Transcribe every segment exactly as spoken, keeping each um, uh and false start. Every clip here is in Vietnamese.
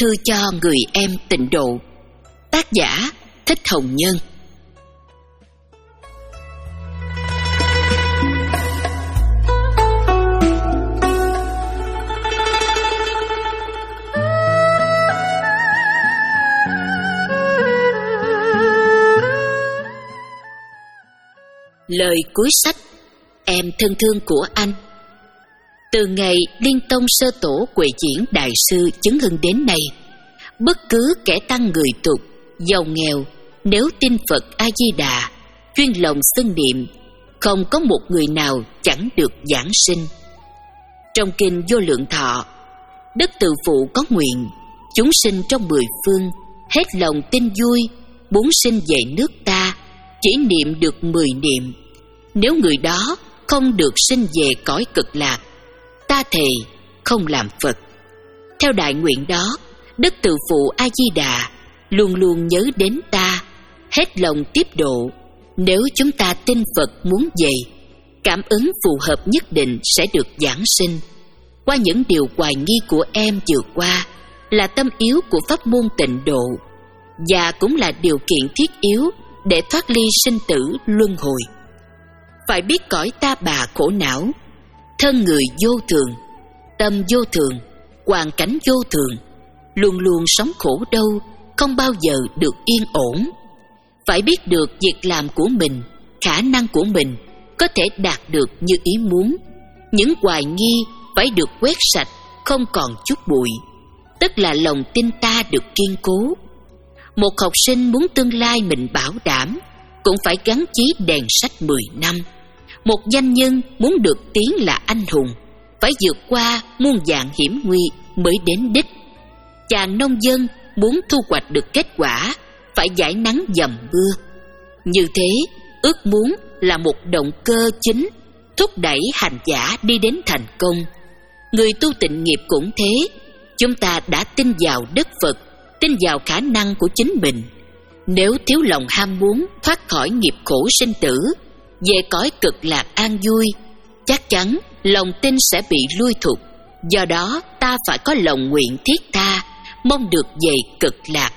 Thư cho người em tịnh độ. Tác giả Thích Hồng Nhân. Lời cuối sách. Em thân thương của anh. Từ ngày Liên Tông Sơ Tổ Huệ Diễn Đại Sư chứng hưng đến nay, bất cứ kẻ tăng người tục, giàu nghèo, nếu tin Phật A-di-đà, chuyên lòng xưng niệm, không có một người nào chẳng được giảng sinh. Trong kinh Vô Lượng Thọ, Đức Từ Phụ có nguyện: chúng sinh trong mười phương hết lòng tin vui, muốn sinh về nước ta, chỉ niệm được mười niệm. Nếu người đó không được sinh về cõi cực lạc, ta thề không làm Phật. Theo đại nguyện đó, Đức Từ Phụ A-di-đà luôn luôn nhớ đến ta, hết lòng tiếp độ. Nếu chúng ta tin Phật muốn về, cảm ứng phù hợp nhất định sẽ được giảng sinh. Qua những điều hoài nghi của em vừa qua là tâm yếu của pháp môn tịnh độ, và cũng là điều kiện thiết yếu để thoát ly sinh tử luân hồi. Phải biết cõi ta bà khổ não, thân người vô thường, tâm vô thường, hoàn cảnh vô thường, luôn luôn sống khổ đau, không bao giờ được yên ổn. Phải biết được việc làm của mình, khả năng của mình có thể đạt được như ý muốn. Những hoài nghi phải được quét sạch, không còn chút bụi, tức là lòng tin ta được kiên cố. Một học sinh muốn tương lai mình bảo đảm, cũng phải gắn chí đèn sách mười năm. Một doanh nhân muốn được tiếng là anh hùng, phải vượt qua muôn vàn hiểm nguy mới đến đích. Chàng nông dân muốn thu hoạch được kết quả, phải giải nắng dầm mưa. Như thế, ước muốn là một động cơ chính, thúc đẩy hành giả đi đến thành công. Người tu tịnh nghiệp cũng thế. Chúng ta đã tin vào Đức Phật, tin vào khả năng của chính mình. Nếu thiếu lòng ham muốn thoát khỏi nghiệp khổ sinh tử, về cõi cực lạc an vui, chắc chắn lòng tin sẽ bị lui thụt. Do đó ta phải có lòng nguyện thiết tha, mong được về cực lạc.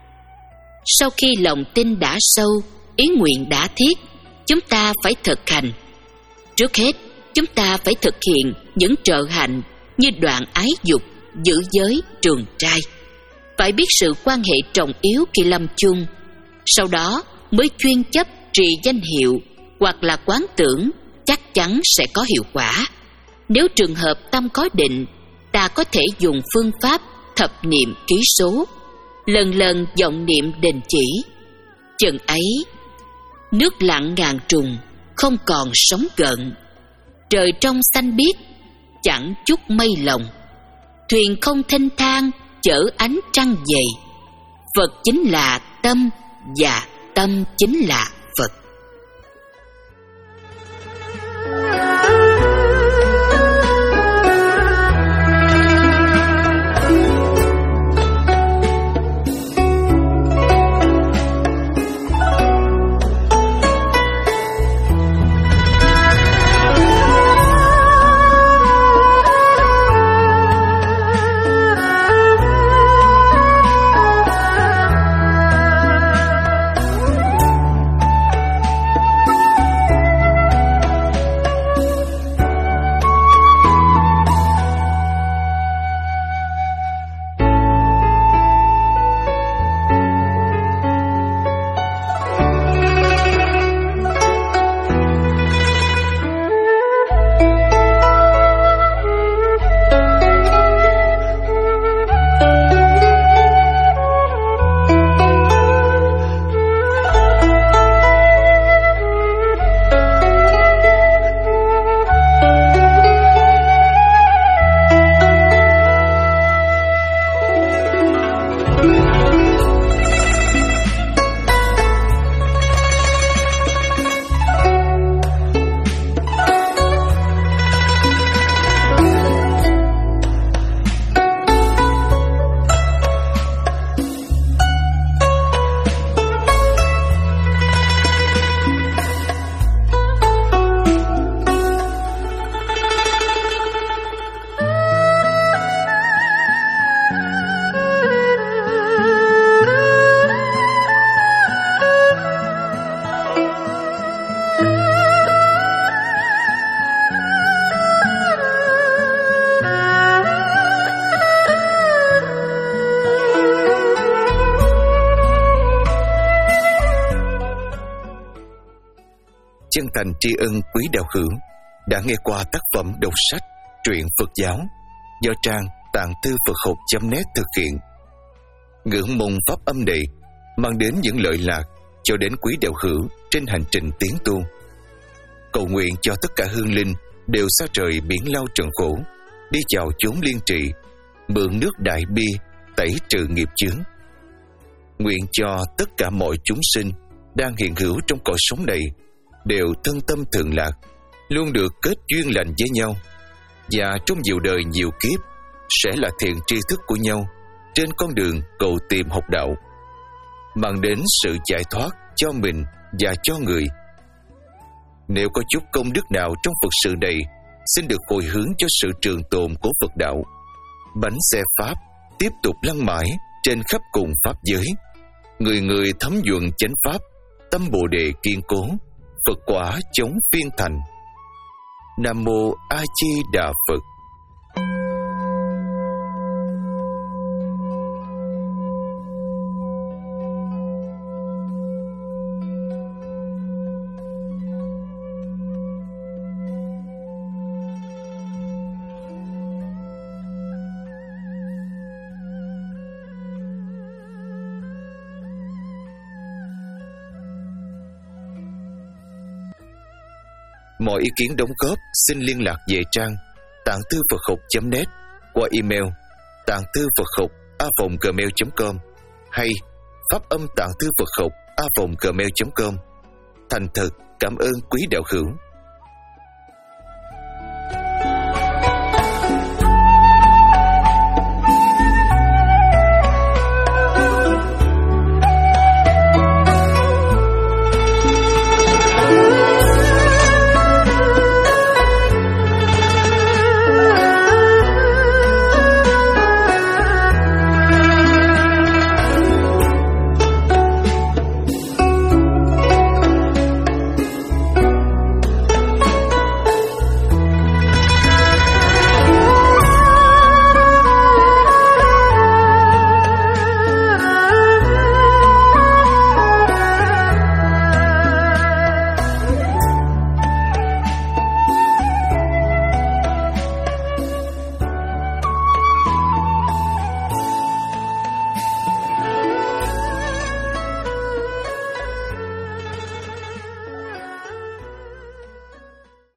Sau khi lòng tin đã sâu, ý nguyện đã thiết, chúng ta phải thực hành. Trước hết, chúng ta phải thực hiện những trợ hạnh như đoạn ái dục, giữ giới, trường trai. Phải biết sự quan hệ trọng yếu khi lâm chung. Sau đó mới chuyên chấp trì danh hiệu hoặc là quán tưởng, chắc chắn sẽ có hiệu quả. Nếu trường hợp tâm có định, ta có thể dùng phương pháp thập niệm ký số, lần lần vọng niệm đền chỉ. Chừng ấy, nước lặng ngàn trùng, không còn sóng gợn. Trời trong xanh biếc, chẳng chút mây lồng. Thuyền không thênh thang, chở ánh trăng về. Phật chính là tâm, và tâm chính là Phật. chân thành tri ân quý đạo hữu đã nghe qua tác phẩm đọc sách truyện Phật giáo do trang tạng thư Phật học chấm net thực hiện. Ngưỡng mong pháp âm này mang đến những lợi lạc cho đến quý đạo hữu trên hành trình tiến tu. Cầu nguyện cho tất cả hương linh đều xa trời biển lao trần khổ, đi vào chốn liên trị, mượn nước đại bi tẩy trừ nghiệp chướng. Nguyện cho tất cả mọi chúng sinh đang hiện hữu trong cõi sống này đều thân tâm thường lạc, luôn được kết duyên lành với nhau, và trong nhiều đời nhiều kiếp sẽ là thiện tri thức của nhau trên con đường cầu tìm học đạo, mang đến sự giải thoát cho mình và cho người. Nếu có chút công đức nào trong Phật sự này, xin được hồi hướng cho sự trường tồn của Phật đạo. Bánh xe Pháp tiếp tục lăn mãi trên khắp cùng Pháp giới, người người thấm nhuận chánh Pháp, tâm Bồ Đề kiên cố, Phật quả chống phiên thành. Nam Mô A Di Đà Phật. Mọi ý kiến đóng góp xin liên lạc về trang tạng thư Phật học chấm net qua email tạng thư Phật học a còng gmail chấm com hay pháp âm tạng thư Phật học a còng gmail chấm com. Thành thật cảm ơn quý đạo hữu.